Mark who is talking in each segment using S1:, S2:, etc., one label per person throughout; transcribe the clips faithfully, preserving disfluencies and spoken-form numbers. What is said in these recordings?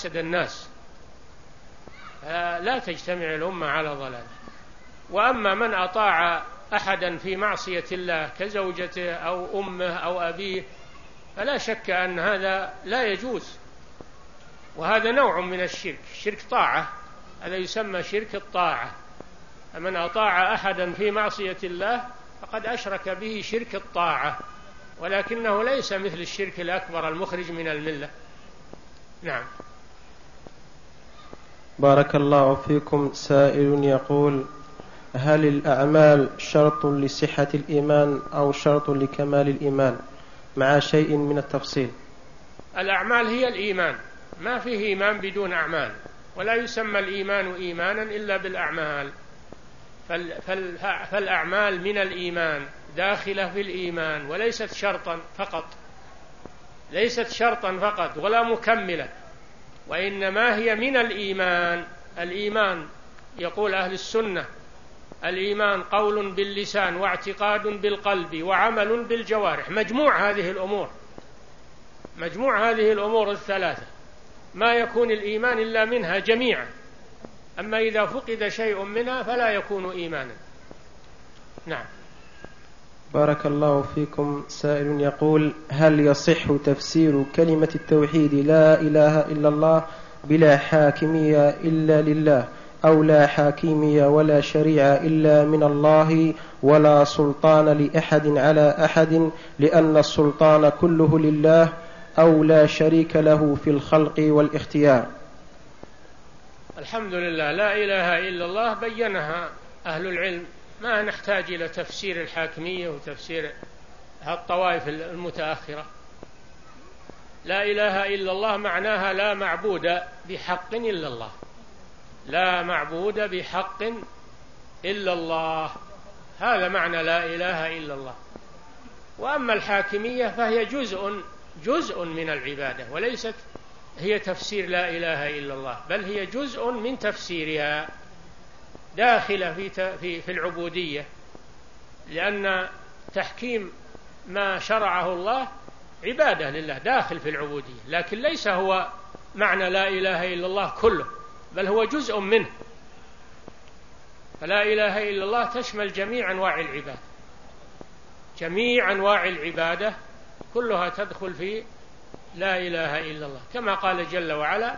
S1: أفسد الناس، لا تجتمع الأمة على ضلال. وأما من أطاع أحدا في معصية الله كزوجته أو أمه أو أبيه فلا شك أن هذا لا يجوز، وهذا نوع من الشرك، شرك طاعة، هذا يسمى شرك الطاعة. من أطاع أحدا في معصية الله فقد أشرك به شرك الطاعة، ولكنه ليس مثل الشرك الأكبر المخرج من الملة. نعم.
S2: بارك الله فيكم. سائل يقول: هل الأعمال شرط لصحة الإيمان أو شرط لكمال الإيمان، مع شيء من التفصيل؟
S1: الأعمال هي الإيمان، ما فيه إيمان بدون أعمال، ولا يسمى الإيمان إيمانا إلا بالأعمال. فالأعمال من الإيمان، داخلة في الإيمان، وليست شرطا فقط، ليست شرطا فقط ولا مكملة، وإنما هي من الإيمان. الإيمان يقول أهل السنة: الإيمان قول باللسان واعتقاد بالقلب وعمل بالجوارح. مجموع هذه الأمور، مجموع هذه الأمور الثلاثة ما يكون الإيمان إلا منها جميعا، أما إذا فقد شيء منها فلا يكون إيمانا. نعم.
S2: بارك الله فيكم. سائل يقول: هل يصح تفسير كلمة التوحيد لا إله إلا الله بلا حاكمية إلا لله، أو لا حاكمية ولا شريعة إلا من الله، ولا سلطان لأحد على أحد لأن السلطان كله لله، أو لا شريك له في الخلق والاختيار؟
S1: الحمد لله، لا إله إلا الله بينها أهل العلم، ما نحتاج إلى تفسير الحاكمية وتفسير الطوائف المتأخرة. لا إله إلا الله معناها لا معبود بحق إلا الله، لا معبود بحق إلا الله، هذا معنى لا إله إلا الله. وأما الحاكمية فهي جزء جزء من العبادة، وليست هي تفسير لا إله إلا الله، بل هي جزء من تفسيرها، داخلة في في في العبودية، لأن تحكيم ما شرعه الله عبادة لله، داخل في العبودية، لكن ليس هو معنى لا إله إلا الله كله، بل هو جزء منه. فلا إله إلا الله تشمل جميع أنواع العبادة، جميع أنواع العبادة كلها تدخل في لا إله إلا الله، كما قال جل وعلا: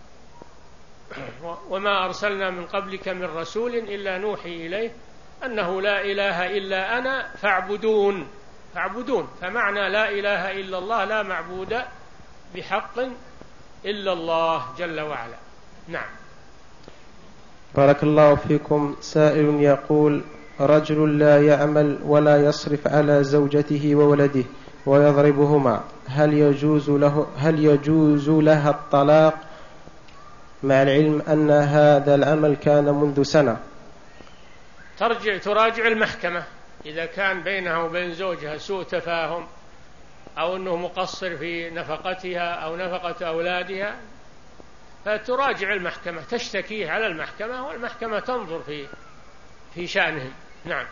S1: وما أرسلنا من قبلك من رسول إلا نوحي إليه أنه لا إله إلا أنا فاعبدون. فاعبدون، فمعنى لا إله إلا الله لا معبود بحق إلا الله جل وعلا. نعم.
S2: بارك الله فيكم. سائل يقول: رجل لا يعمل ولا يصرف على زوجته وولده ويضربهما، هل يجوز له هل يجوز لها الطلاق، مع العلم أن هذا العمل كان منذ سنة؟
S1: ترجع تراجع المحكمة، إذا كان بينها وبين زوجها سوء تفاهم أو أنه مقصر في نفقتها أو نفقة أولادها، فتراجع المحكمة، تشتكيه على المحكمة، والمحكمة تنظر في في شأنهم. نعم.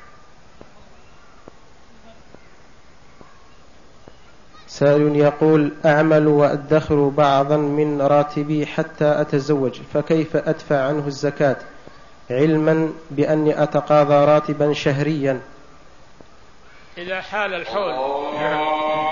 S2: سائل يقول: أعمل وأدخر بعضا من راتبي حتى أتزوج، فكيف أدفع عنه الزكاة، علما بأني أتقاضى راتبا شهريا؟
S1: إذا حال الحول. نعم.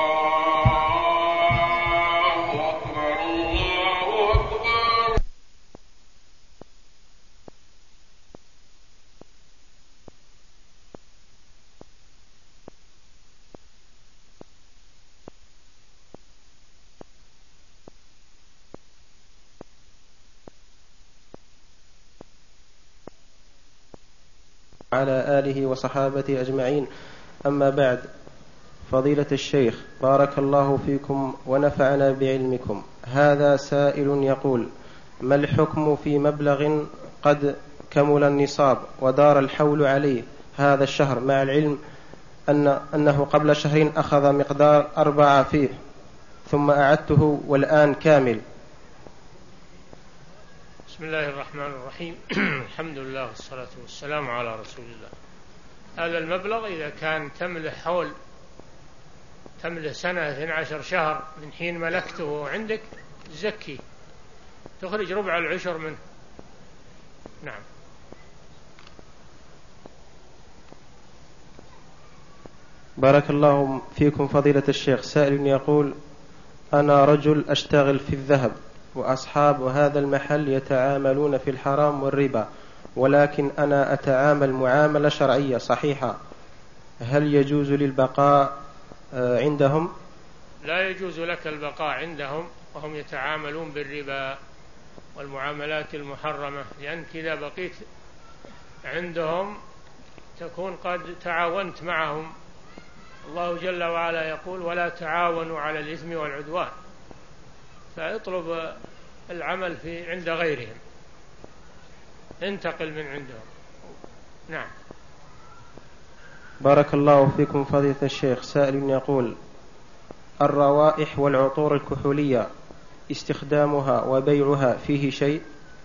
S2: على آله وصحابته أجمعين. أما بعد، فضيلة الشيخ بارك الله فيكم ونفعنا بعلمكم. هذا سائل يقول: ما الحكم في مبلغ قد كمل النصاب ودار الحول عليه هذا الشهر، مع العلم أن أنه قبل شهرين أخذ مقدار أربعة فيه ثم أعدته والآن كامل؟
S1: بسم الله الرحمن الرحيم. الحمد لله والصلاة والسلام على رسول الله. هذا المبلغ إذا كان تمله حول، تمله سنة اثني عشر شهر من حين ملكته عندك، زكي تخرج ربع العشر منه. نعم.
S2: بارك الله فيكم فضيلة الشيخ. سائل يقول: أنا رجل أشتغل في الذهب، وأصحاب هذا المحل يتعاملون في الحرام والربا، ولكن أنا أتعامل معاملة شرعية صحيحة، هل يجوز لي البقاء عندهم؟
S1: لا يجوز لك البقاء عندهم وهم يتعاملون بالربا والمعاملات المحرمة، لأن إذا بقيت عندهم تكون قد تعاونت معهم. الله جل وعلا يقول: ولا تعاونوا على الإثم والعدوان، فاطلب العمل في عند غيرهم، انتقل من عندهم. نعم.
S2: بارك الله فيكم فضيلة الشيخ. سائل يقول: الروائح والعطور الكحولية استخدامها وبيعها فيه شيء؟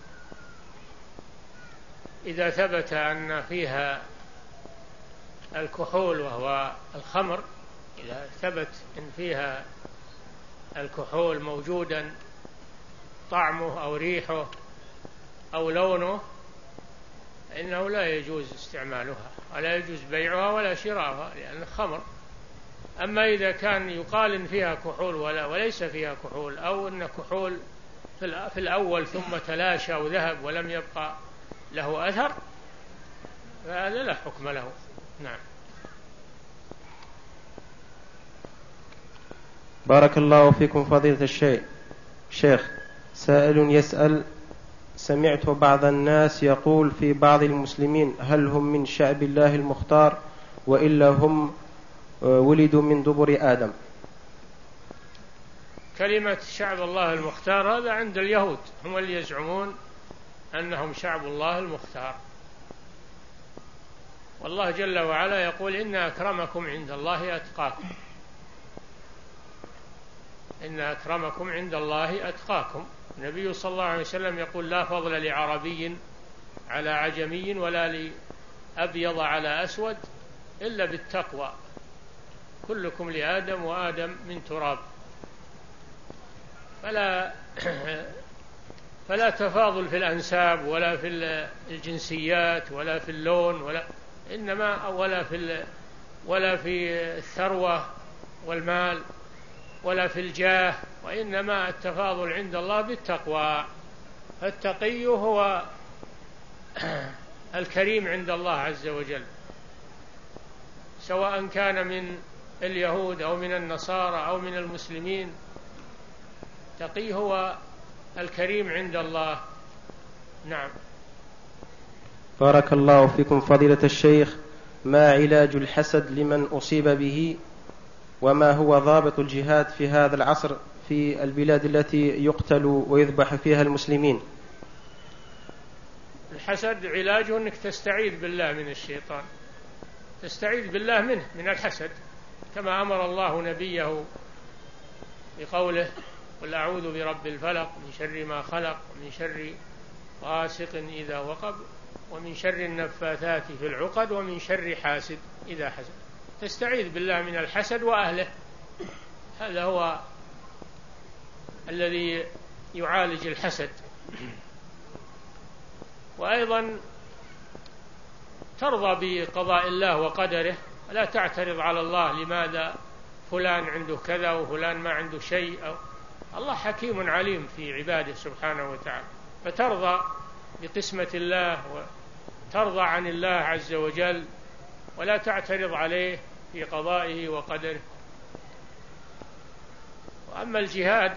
S1: إذا ثبت أن فيها الكحول وهو الخمر، إذا ثبت أن فيها الكحول موجودا طعمه أو ريحه أو لونه، إنه لا يجوز استعمالها ولا يجوز بيعها ولا شراؤها، لأن خمر. أما إذا كان يقال إن فيها كحول ولا وليس فيها كحول، أو أن كحول في الأول ثم تلاشى وذهب ولم يبقى له أثر، فهذا لا حكم له. نعم.
S2: بارك الله فيكم فضيلة الشيخ. شيخ سائل يسأل: سمعت بعض الناس يقول في بعض المسلمين: هل هم من شعب الله المختار وإلا هم ولدوا من دبر آدم؟
S1: كلمة شعب الله المختار هذا عند اليهود، هم اللي يزعمون أنهم شعب الله المختار، والله جل وعلا يقول: إن أكرمكم عند الله أتقاكم، إن أكرمكم عند الله أتقاكم. النبي صلى الله عليه وسلم يقول: لا فضل لعربي على عجمي ولا لأبيض على أسود إلا بالتقوى، كلكم لآدم وآدم من تراب. فلا فلا تفاضل في الأنساب ولا في الجنسيات ولا في اللون ولا إنما ولا في ولا في الثروة والمال ولا في الجاه، وإنما التفاضل عند الله بالتقوى. التقي هو الكريم عند الله عز وجل، سواء كان من اليهود أو من النصارى أو من المسلمين، تقي هو الكريم عند الله. نعم.
S2: بارك الله فيكم فضيلة الشيخ. ما علاج الحسد لمن أصيب به، وما هو ضابط الجهاد في هذا العصر في البلاد التي يقتل ويذبح فيها المسلمين؟
S1: الحسد علاجه أنك تستعيذ بالله من الشيطان، تستعيذ بالله منه من الحسد، كما أمر الله نبيه بقوله: قل أعوذ برب الفلق من شر ما خلق ومن شر غاسق إذا وقب ومن شر النفاثات في العقد ومن شر حاسد إذا حسد. تستعيذ بالله من الحسد وأهله، هذا هو الذي يعالج الحسد. وأيضا ترضى بقضاء الله وقدره، ولا تعترض على الله لماذا فلان عنده كذا وفلان ما عنده شيء. أو الله حكيم عليم في عباده سبحانه وتعالى، فترضى بقسمة الله وترضى عن الله عز وجل، ولا تعترض عليه في قضائه وقدره. وأما الجهاد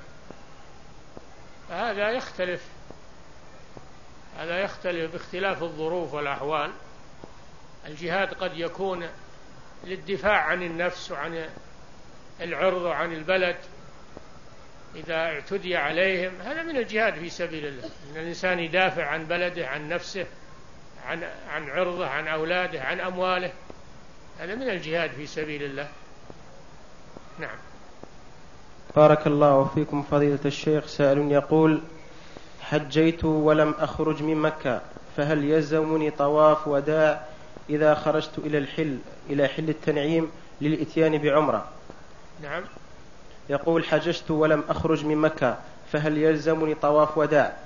S1: فهذا يختلف، هذا يختلف باختلاف الظروف والأحوال. الجهاد قد يكون للدفاع عن النفس وعن العرض وعن البلد إذا اعتدي عليهم، هذا من الجهاد في سبيل الله، إن الإنسان يدافع عن بلده، عن نفسه، عن عن عرضه، عن أولاده، عن أمواله، هذا من الجهاد في سبيل الله. نعم.
S2: بارك الله فيكم فضيلة الشيخ. سائل يقول: حجيت ولم أخرج من مكة، فهل يلزمني طواف وداع إذا خرجت إلى الحل إلى حل التنعيم للإتيان بعمرة؟
S1: نعم.
S2: يقول: حججت ولم أخرج من مكة، فهل يلزمني طواف وداع؟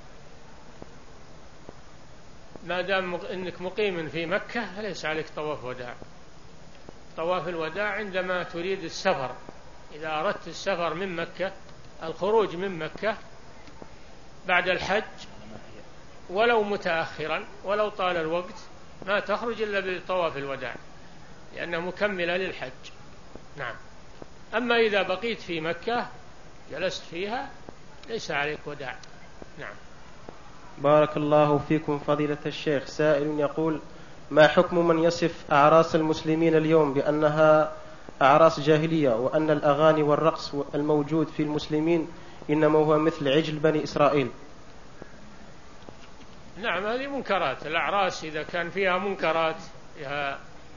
S1: ما دام أنك مقيم في مكة فليس عليك طواف وداع. طواف الوداع عندما تريد السفر، إذا أردت السفر من مكة، الخروج من مكة بعد الحج ولو متأخرا ولو طال الوقت، ما تخرج إلا بطواف الوداع لأنه مكملة للحج. نعم. أما إذا بقيت في مكة جلست فيها ليس عليك وداع. نعم.
S2: بارك الله فيكم فضيلة الشيخ. سائل يقول: ما حكم من يصف أعراس المسلمين اليوم بأنها أعراس جاهلية، وأن الأغاني والرقص الموجود في المسلمين إنما هو مثل عجل بني إسرائيل؟
S1: نعم، هذه منكرات. الأعراس إذا كان فيها منكرات، فيها,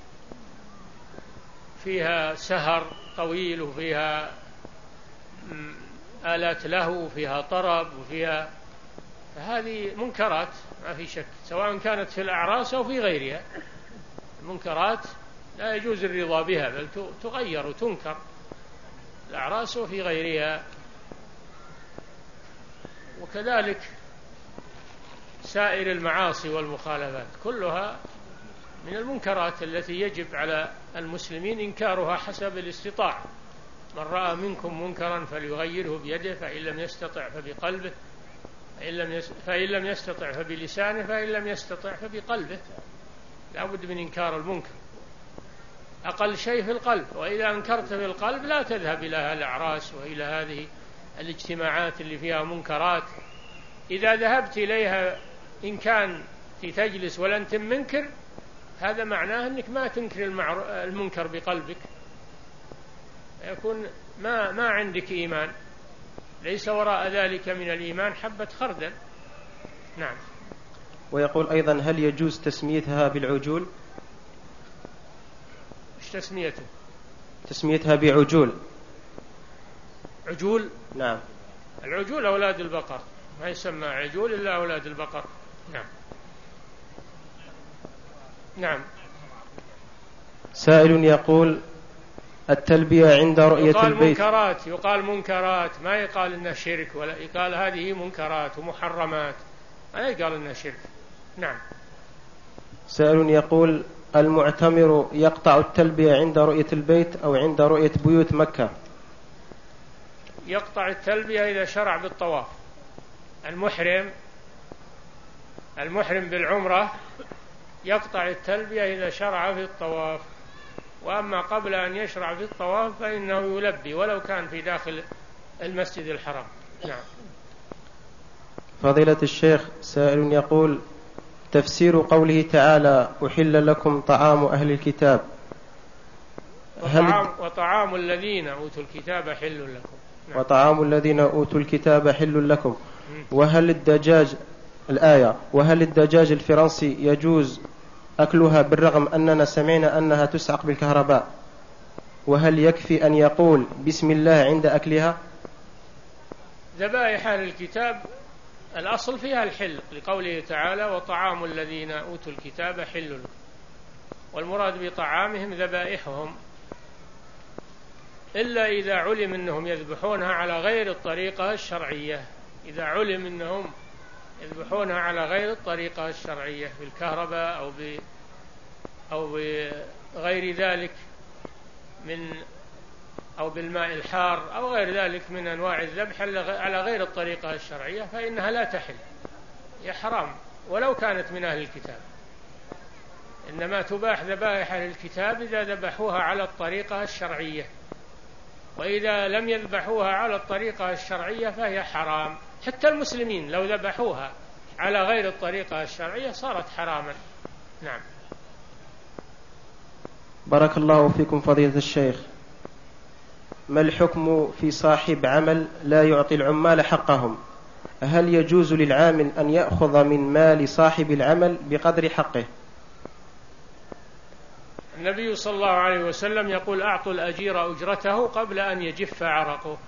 S1: فيها سهر طويل وفيها آلات له وفيها طرب وفيها، هذه منكرات ما في شك، سواء كانت في الأعراس أو في غيرها. المنكرات لا يجوز الرضا بها، بل تغير وتنكر الأعراس وفي غيرها. وكذلك سائر المعاصي والمخالفات كلها من المنكرات التي يجب على المسلمين إنكارها حسب الاستطاعة. من رأى منكم منكرا فليغيره بيده، فإن لم يستطع فبقلبه، فإن لم يستطع فبلسانه، فإن لم يستطع فبقلبه. لا بد من إنكار المنكر، أقل شيء في القلب. وإذا أنكرت في القلب لا تذهب إلى الأعراس وإلى هذه الاجتماعات اللي فيها منكرات. إذا ذهبت إليها إن كان في تجلس ولا أنت منكر، هذا معناه أنك ما تنكر المنكر بقلبك، يكون ما ما عندك إيمان، ليس وراء ذلك من الإيمان حبة خردل. نعم.
S2: ويقول أيضا: هل يجوز تسميتها بالعجول؟
S1: إيش تسميته؟
S2: تسميتها بعجول.
S1: عجول؟
S2: نعم.
S1: العجول أولاد البقر، ما يسمى عجول إلا أولاد البقر. نعم. نعم.
S2: سائل يقول: التلبية عند رؤية
S1: يقال
S2: البيت.
S1: منكرات، يقال منكرات، ما يقال إنها شرك، ولا يقال هذه منكرات ومحرمات، ما يقال إنها شرك. نعم.
S2: سائل يقول: المعتمر يقطع التلبية عند رؤية البيت أو عند رؤية بيوت مكة؟
S1: يقطع التلبية إذا شرع بالطواف. المحرم المحرم بالعمرة يقطع التلبية إذا شرع في الطواف، وأما قبل أن يشرع في الطواف فإنه يلبي ولو كان في داخل المسجد الحرام. نعم.
S2: فضيلة الشيخ، سائل يقول: تفسير قوله تعالى: أحل لكم طعام أهل الكتاب،
S1: وطعام, وطعام الذين أوتوا الكتاب حل لكم.
S2: نعم. وطعام الذين أوتوا الكتاب حل لكم. وهل الدجاج الآية وهل الدجاج الفرنسي يجوز أكلها بالرغم أننا سمعنا أنها تسعق بالكهرباء؟ وهل يكفي أن يقول بسم الله عند أكلها؟
S1: ذبائح أهل الكتاب الأصل فيها الحل، لقوله تعالى: وطعام الذين أوتوا الكتاب حل لكم، والمراد بطعامهم ذبائحهم، إلا إذا علم أنهم يذبحونها على غير الطريقة الشرعية. إذا علم أنهم يذبحونها على غير الطريقة الشرعية بالكهرباء أو ب أو بغير ذلك من أو بالماء الحار أو غير ذلك من أنواع الذبح على غير الطريقة الشرعية، فإنها لا تحل، هي حرام ولو كانت من أهل الكتاب. إنما تباح ذبائح أهل الكتاب إذا ذبحوها على الطريقة الشرعية، وإذا لم يذبحوها على الطريقة الشرعية فهي حرام. حتى المسلمين لو ذبحوها على غير الطريقة الشرعية صارت حراما. نعم.
S2: بارك الله فيكم فضيلة الشيخ. ما الحكم في صاحب عمل لا يعطي العمال حقهم؟ هل يجوز للعامل أن يأخذ من مال صاحب العمل بقدر حقه؟
S1: النبي صلى الله عليه وسلم يقول: أعطوا الأجير أجرته قبل أن يجف عرقه.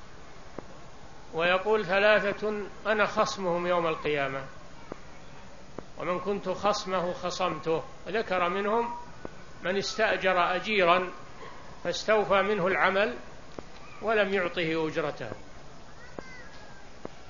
S1: ويقول: ثلاثة أنا خصمهم يوم القيامة، ومن كنت خصمه خصمته. وذكر منهم من استأجر أجيرا فاستوفى منه العمل ولم يعطه أجرته.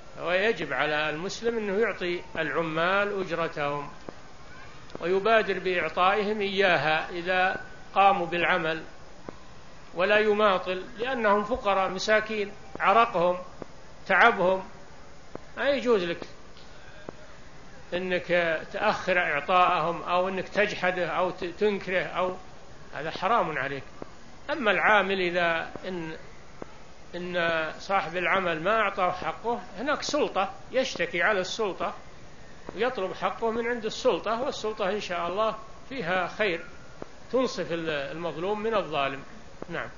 S1: ويجب على المسلم أنه يعطي العمال أجرتهم ويبادر بإعطائهم إياها إذا قاموا بالعمل، ولا يماطل، لأنهم فقراء مساكين، عرقهم تعبهم، ما يجوز لك أنك تأخر إعطاءهم أو أنك تجحده أو تنكره، أو هذا حرام عليك. أما العامل إذا إن, إن صاحب العمل ما أعطاه حقه، هناك سلطة يشتكي على السلطة ويطلب حقه من عند السلطة، والسلطة إن شاء الله فيها خير تنصف المظلوم من الظالم. نعم.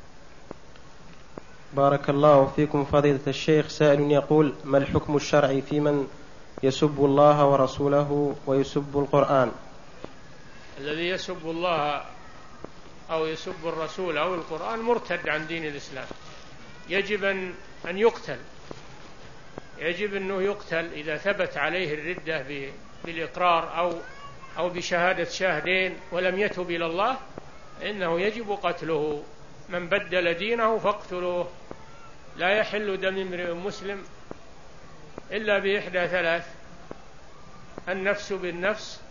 S2: بارك الله فيكم فضيلة الشيخ. سائل يقول: ما الحكم الشرعي في من يسب الله ورسوله ويسب القرآن؟
S1: الذي يسب الله أو يسب الرسول أو القرآن مرتد عن دين الإسلام، يجب أن يقتل، يجب أنه يقتل إذا ثبت عليه الردة بالإقرار أو أو بشهادة شاهدين ولم يتب إلى الله، إنه يجب قتله. من بدل دينه فاقتلوه. لا يحل دم امرئ مسلم إلا بإحدى ثلاث: النفس بالنفس،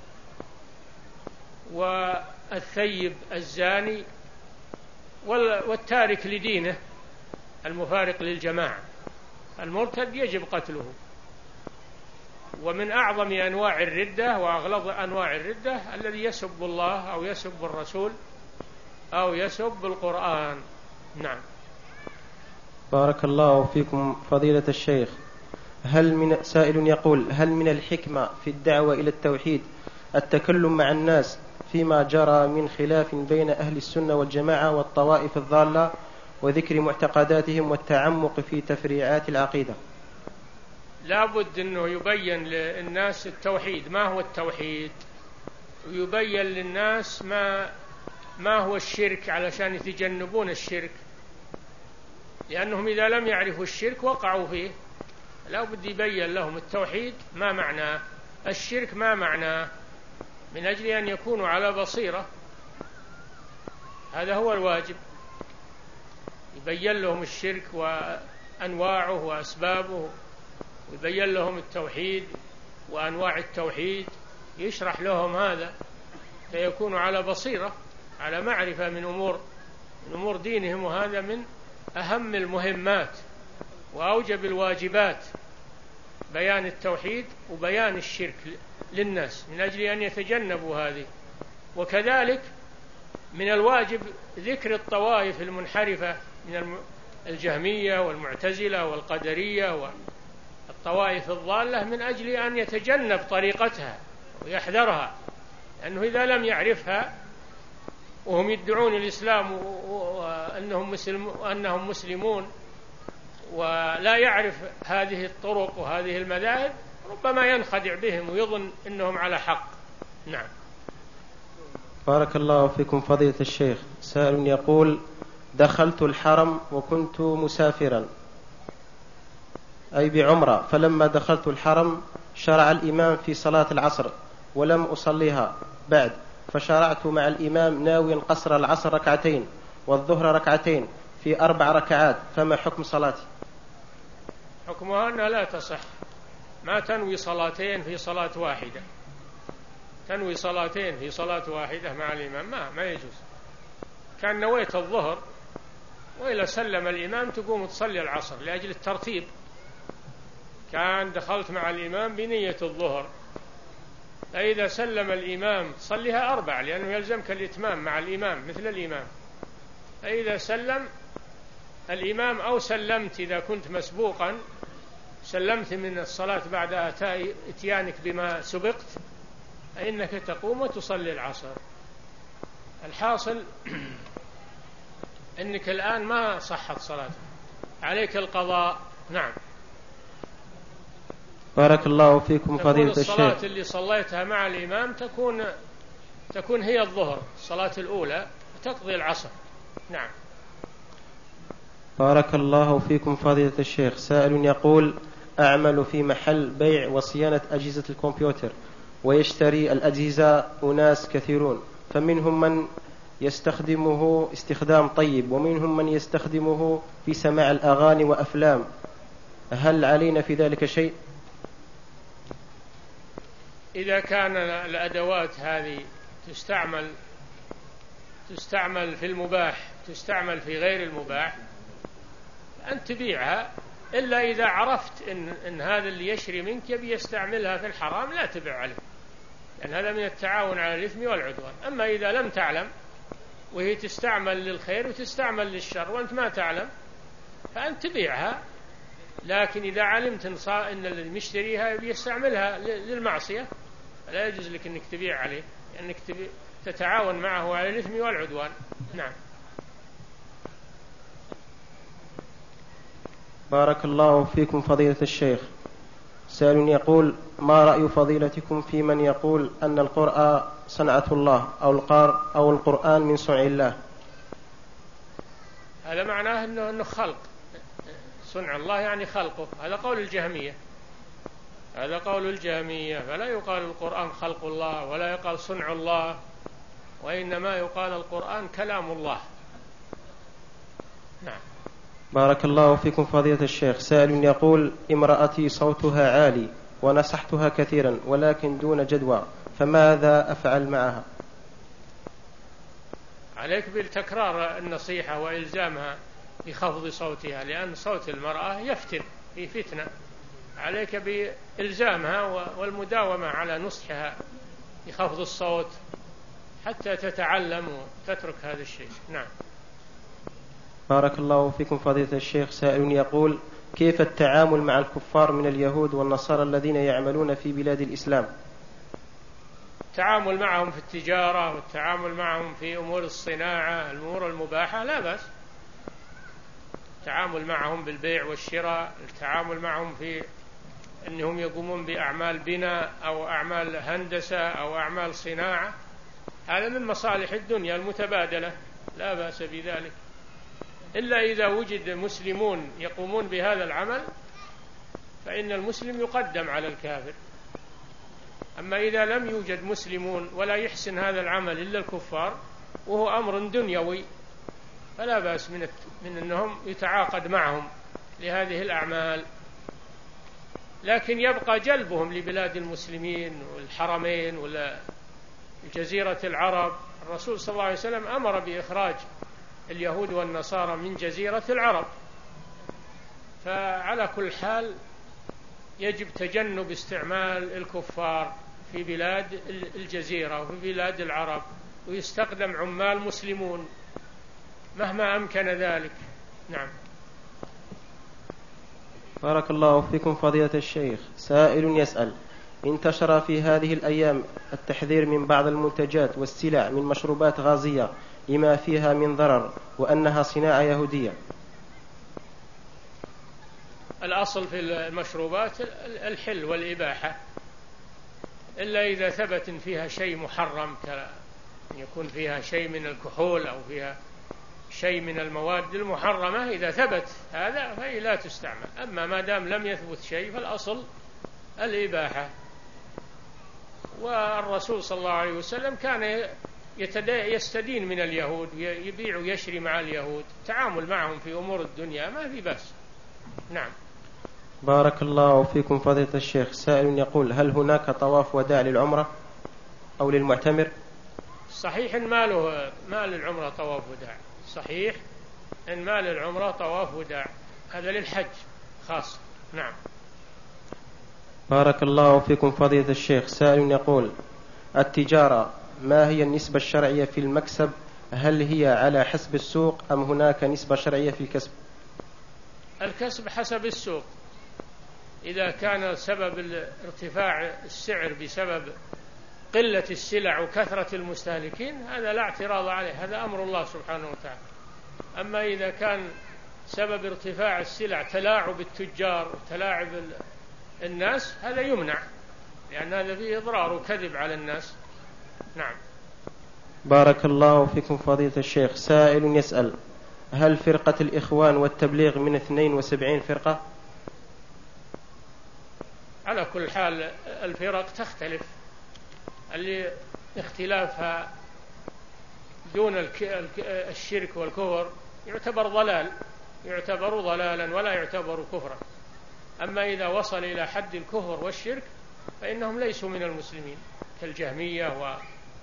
S1: والثيب الزاني، والتارك لدينه المفارق للجماعة. المرتد يجب قتله. ومن أعظم أنواع الردة وأغلظ أنواع الردة الذي يسب الله أو يسب الرسول أو يسب القرآن. نعم.
S2: بارك الله فيكم فضيلة الشيخ. هل من سائل يقول: هل من الحكمة في الدعوة إلى التوحيد التكلم مع الناس فيما جرى من خلاف بين أهل السنة والجماعة والطوائف الضالة وذكر معتقداتهم والتعمق في تفريعات العقيدة؟
S1: لا بد أنه يبين للناس التوحيد، ما هو التوحيد، ويبين للناس ما ما هو الشرك علشان يتجنبون الشرك، لأنهم إذا لم يعرفوا الشرك وقعوا فيه. لا بد يبين لهم التوحيد ما معناه، الشرك ما معناه، من أجل أن يكونوا على بصيرة. هذا هو الواجب، يبين لهم الشرك وأنواعه وأسبابه، ويبين لهم التوحيد وأنواع التوحيد، يشرح لهم هذا فيكونوا على بصيرة، على معرفة من أمور من أمور دينهم. وهذا من أهم المهمات وأوجب الواجبات، بيان التوحيد وبيان الشرك للناس من أجل أن يتجنبوا هذه. وكذلك من الواجب ذكر الطوائف المنحرفة من الجهمية والمعتزلة والقدرية والطوائف الضالة من أجل أن يتجنب طريقتها ويحذرها، لأنه إذا لم يعرفها وهم يدعون الإسلام وأنهم وأنهم مسلمون ولا يعرف هذه الطرق وهذه المذاهب، ربما ينخدع بهم ويظن أنهم على حق. نعم.
S2: بارك الله فيكم فضيلة الشيخ. سائل يقول: دخلت الحرم وكنت مسافرا أي بعمرة، فلما دخلت الحرم شرع الإمام في صلاة العصر ولم أصليها بعد، فشرعت مع الإمام ناويا قصر العصر ركعتين والظهر ركعتين في أربع ركعات، فما حكم صلاتي؟
S1: حكمها أنها لا تصح، ما تنوي صلاتين في صلاة واحدة، تنوي صلاتين في صلاة واحدة مع الإمام ما, ما يجوز. كان نويت الظهر وإذا سلم الإمام تقوم تصلي العصر لأجل الترتيب، كان دخلت مع الإمام بنية الظهر، فإذا سلم الإمام تصليها أربع لأنه يلزمك الإتمام مع الإمام مثل الإمام. فإذا سلم الإمام أو سلمت إذا كنت مسبوقا، سلمت من الصلاة بعد إتيانك بما سبقت، فإنك تقوم وتصلي العصر. الحاصل أنك الآن ما صحت صلاة، عليك القضاء. نعم.
S2: بارك الله فيكم فضيلة الشيخ.
S1: الصلاة اللي صليتها مع الإمام تكون تكون هي الظهر الصلاة الأولى، وتقضي العصر. نعم.
S2: بارك الله فيكم فضيلة الشيخ. سائل يقول: أعمل في محل بيع وصيانة أجهزة الكمبيوتر، ويشتري الأجهزة أناس كثيرون، فمنهم من يستخدمه استخدام طيب ومنهم من يستخدمه في سماع الأغاني وأفلام هل علينا في ذلك شيء؟
S1: إذا كان الأدوات هذه تستعمل تستعمل في المباح تستعمل في غير المباح أن تبيعها، إلا إذا عرفت إن, إن هذا اللي يشري منك يبي يستعملها في الحرام لا تبيع عليه، لأن يعني هذا من التعاون على الإثم والعدوان. أما إذا لم تعلم وهي تستعمل للخير وتستعمل للشر وأنت ما تعلم فأنت تبيعها، لكن إذا علمت إن اللي مشتريها يبي يستعملها للمعصية لا يجوز لك أنك تبيع عليه، لأنك يعني تتعاون معه على الإثم والعدوان. نعم.
S2: بارك الله فيكم فضيلة الشيخ. سائل يقول: ما رأي فضيلتكم في من يقول أن القرآن صنعة الله أو القار أو القرآن من صنع الله؟
S1: هذا معناه أنه, أنه خلق، صنع الله يعني خلقه، هذا قول الجهمية، هذا قول الجهمية، فلا يقال القرآن خلق الله ولا يقال صنع الله، وإنما يقال القرآن كلام الله. نعم.
S2: بارك الله فيكم فضيلة الشيخ. سائل يقول: امرأتي صوتها عالي ونصحتها كثيرا ولكن دون جدوى، فماذا أفعل معها؟
S1: عليك بالتكرار النصيحة وإلزامها بخفض صوتها، لأن صوت المرأة يفتن، في فتنة، عليك بإلزامها والمداومة على نصحها بخفض الصوت حتى تتعلم وتترك هذا الشيء. نعم.
S2: بارك الله فيكم فضيلة الشيخ. سائل يقول: كيف التعامل مع الكفار من اليهود والنصارى الذين يعملون في بلاد الإسلام؟
S1: التعامل معهم في التجارة والتعامل معهم في أمور الصناعة، الأمور المباحة لا بأس، التعامل معهم بالبيع والشراء، التعامل معهم في أنهم يقومون بأعمال بناء أو أعمال هندسة أو أعمال صناعة، هذا من مصالح الدنيا المتبادلة لا بأس بذلك، إلا إذا وجد مسلمون يقومون بهذا العمل فإن المسلم يقدم على الكافر. أما إذا لم يوجد مسلمون ولا يحسن هذا العمل إلا الكفار وهو أمر دنيوي فلا بأس من من أنهم يتعاقد معهم لهذه الأعمال، لكن يبقى جلبهم لبلاد المسلمين والحرمين ولا جزيرة العرب. الرسول صلى الله عليه وسلم أمر بإخراج اليهود والنصارى من جزيرة العرب، فعلى كل حال يجب تجنب استعمال الكفار في بلاد الجزيرة وفي بلاد العرب، ويستخدم عمال مسلمون مهما أمكن ذلك. نعم.
S2: بارك الله فيكم فضيلة الشيخ. سائل يسأل: انتشر في هذه الأيام التحذير من بعض المنتجات والسلع من مشروبات غازية لما فيها من ضرر وأنها صناعة يهودية.
S1: الأصل في المشروبات الحل والإباحة، إلا إذا ثبت فيها شيء محرم، كأن يكون فيها شيء من الكحول أو فيها شيء من المواد المحرمة، إذا ثبت هذا فهي لا تستعمل. أما ما دام لم يثبت شيء فالأصل الإباحة. والرسول صلى الله عليه وسلم كان يستدين من اليهود، يبيع ويشري مع اليهود، التعامل معهم في أمور الدنيا ما في بأس. نعم.
S2: بارك الله فيكم فضيلة الشيخ. سائل يقول: هل هناك طواف وداع للعمرة أو للمعتمر؟
S1: صحيح إن ما له ما للعمرة طواف وداع، صحيح إن ما للعمرة طواف وداع، هذا للحج خاص. نعم.
S2: بارك الله فيكم فضيلة الشيخ. سائل يقول: التجارة ما هي النسبة الشرعية في المكسب؟ هل هي على حسب السوق أم هناك نسبة شرعية في الكسب؟
S1: الكسب حسب السوق، إذا كان سبب ارتفاع السعر بسبب قلة السلع وكثرة المستهلكين هذا لا اعتراض عليه، هذا أمر الله سبحانه وتعالى. أما إذا كان سبب ارتفاع السلع تلاعب التجار وتلاعب الناس هذا يمنع، لأن هذا فيه إضرار وكذب على الناس. نعم.
S2: بارك الله فيكم فضيلة الشيخ. سائل يسأل: هل فرقة الإخوان والتبليغ من اثنين وسبعين فرقة؟
S1: على كل حال الفرق تختلف، اللي اختلافها دون الشرك والكفر يعتبر ضلال، يعتبر ضلالا ولا يعتبر كفرا. أما إذا وصل إلى حد الكفر والشرك فإنهم ليسوا من المسلمين، كالجهمية و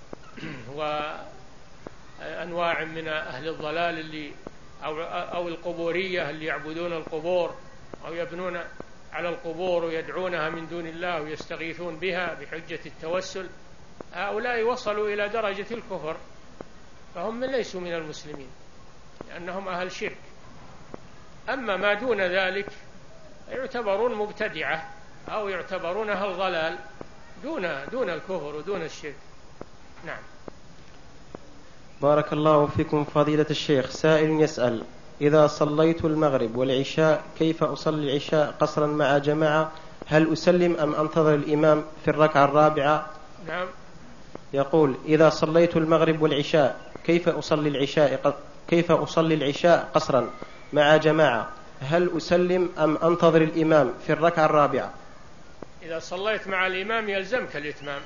S1: وأنواع من أهل الضلال اللي أو, أو القبورية اللي يعبدون القبور أو يبنون على القبور ويدعونها من دون الله ويستغيثون بها بحجة التوسل. هؤلاء وصلوا إلى درجة الكفر فهم ليسوا من المسلمين لأنهم أهل شرك. أما ما دون ذلك يعتبرون مبتدعة أو يعتبرون أهل ضلال دون دون الكفر ودون الشرك. نعم.
S2: بارك الله فيكم فضيلة الشيخ. سائل يسأل: إذا صليت المغرب والعشاء كيف أصلي العشاء قصرا مع جماعة؟ هل أسلم أم أنتظر الإمام في الركعة الرابعة؟
S1: نعم.
S2: يقول: إذا صليت المغرب والعشاء كيف أصلي العشاء كيف أصلي العشاء قصرا مع جماعة؟ هل أسلم أم أنتظر الإمام في الركعة الرابعة؟
S1: إذا صليت مع الإمام يلزمك الإتمام،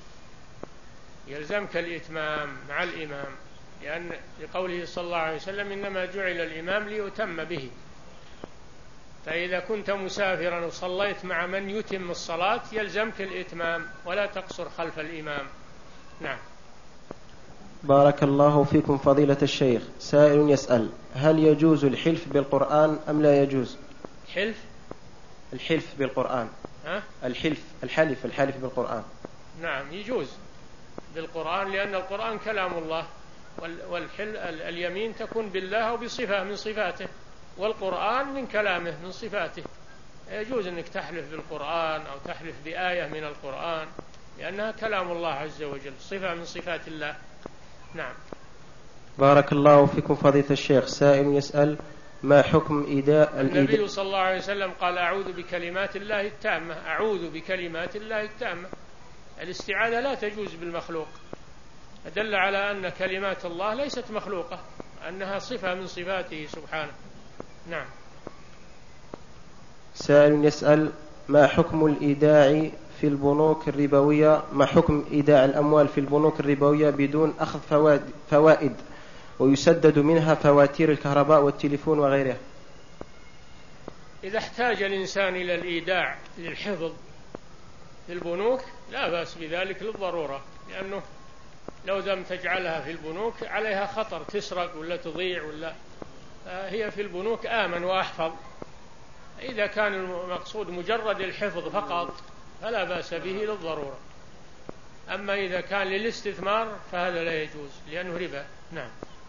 S1: يلزمك الإتمام مع الإمام، لأن لقوله صلى الله عليه وسلم: إنما جعل الإمام ليؤتم به. فإذا كنت مسافرا وصليت مع من يتم الصلاة يلزمك الإتمام ولا تقصر خلف الإمام. نعم.
S2: بارك الله فيكم فضيلة الشيخ. سائل يسأل: هل يجوز الحلف بالقرآن أم لا يجوز؟
S1: حلف
S2: الحلف بالقرآن.
S1: ها؟
S2: الحلف الحلف الحلف بالقرآن.
S1: نعم يجوز بالقرآن، لأن القرآن كلام الله، والحل اليمين تكون بالله أو بصفة من صفاته، والقرآن من كلامه من صفاته. يجوز أنك تحلف بالقرآن أو تحلف بآية من القرآن لأنها كلام الله عز وجل، صفة من صفات الله. نعم.
S2: بارك الله فيكم فضيلة الشيخ. سائل يسأل: ما حكم إيداء
S1: النبي صلى الله عليه وسلم قال: أعوذ بكلمات الله التامة، أعوذ بكلمات الله التامة. الاستعاذة لا تجوز بالمخلوق، دل على أن كلمات الله ليست مخلوقة، أنها صفة من صفاته سبحانه. نعم.
S2: سائل يسأل: ما حكم الإيداع في البنوك الربوية ما حكم إيداع الأموال في البنوك الربوية بدون أخذ فوائد ويسدد منها فواتير الكهرباء والتليفون وغيرها؟
S1: إذا احتاج الإنسان إلى الإيداع للحفظ في البنوك لا بأس بذلك للضرورة، لأنه لو لم تجعلها في البنوك عليها خطر، تسرق ولا تضيع، ولا هي في البنوك آمن وأحفظ. إذا كان المقصود مجرد الحفظ فقط فلا بأس به للضرورة. أما إذا كان للاستثمار فهذا لا يجوز لأنه ربا. نعم.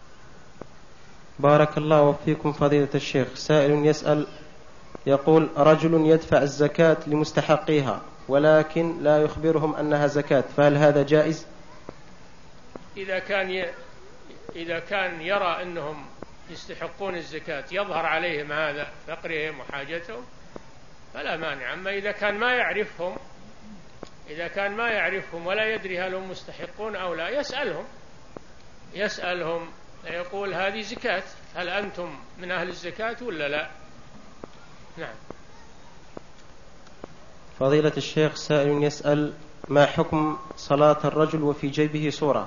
S2: بارك الله فيكم فضيلة الشيخ. سائل يسأل يقول: رجل يدفع الزكاة لمستحقيها ولكن لا يخبرهم أنها زكاة، فهل هذا جائز؟
S1: إذا كان ي... إذا كان يرى أنهم يستحقون الزكاة، يظهر عليهم هذا فقرهم وحاجتهم، فلا مانع. أما إذا كان ما يعرفهم إذا كان ما يعرفهم ولا يدري هل هم مستحقون أو لا، يسألهم يسألهم يقول: هذه زكاة، هل أنتم من أهل الزكاة ولا لا؟ نعم.
S2: فضيلة الشيخ. سائل يسأل: ما حكم صلاة الرجل وفي جيبه صورة؟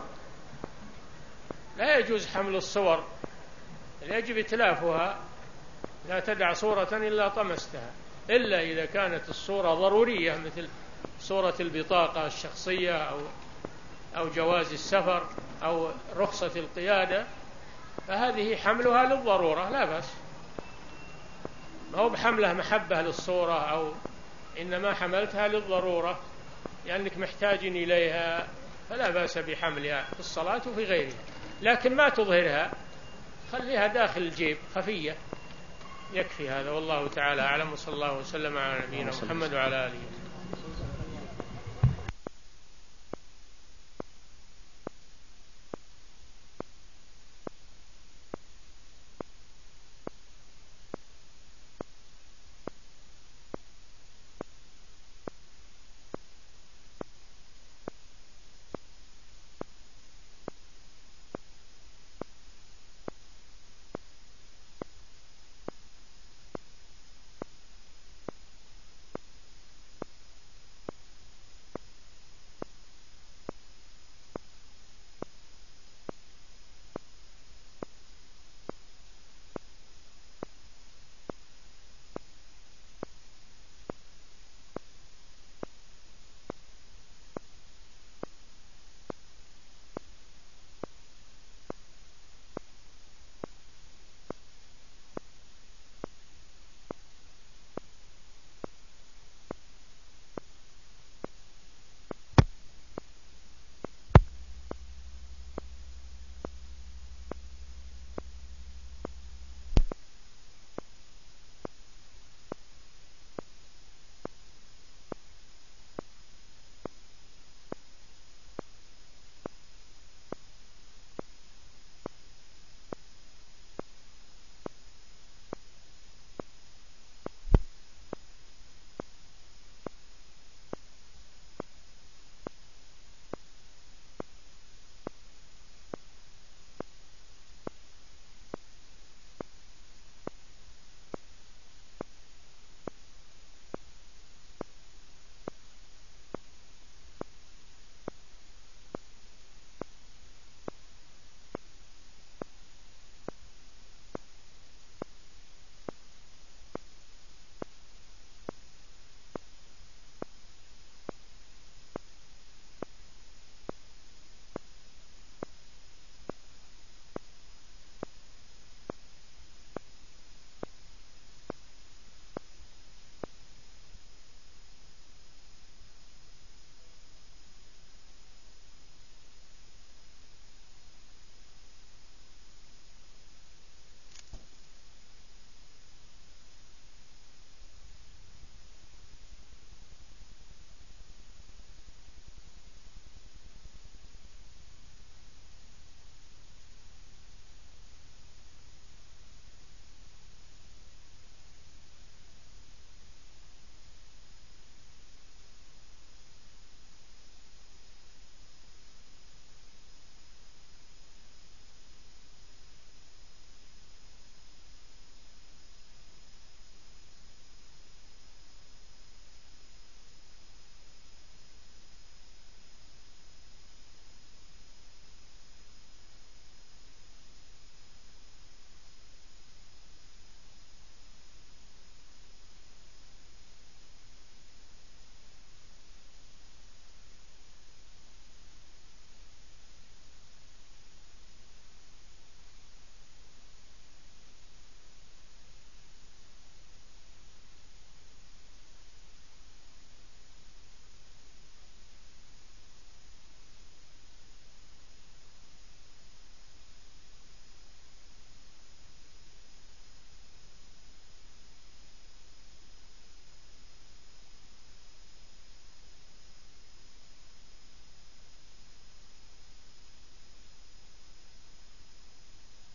S1: لا يجوز حمل الصور، يجب إتلافها، لا تدع صورة إلا طمستها، إلا إذا كانت الصورة ضرورية مثل صورة البطاقة الشخصية أو أو جواز السفر أو رخصة القيادة، فهذه حملها للضرورة لا بأس، ما هو بحملها محبة للصورة، أو إنما حملتها للضرورة لأنك محتاج إليها، فلا بأس بحملها في الصلاة وفي غيرها، لكن ما تظهرها، خليها داخل الجيب خفية، يكفي هذا. والله تعالى أعلم، وصلى الله وسلم على نبينا محمد وعلى آله.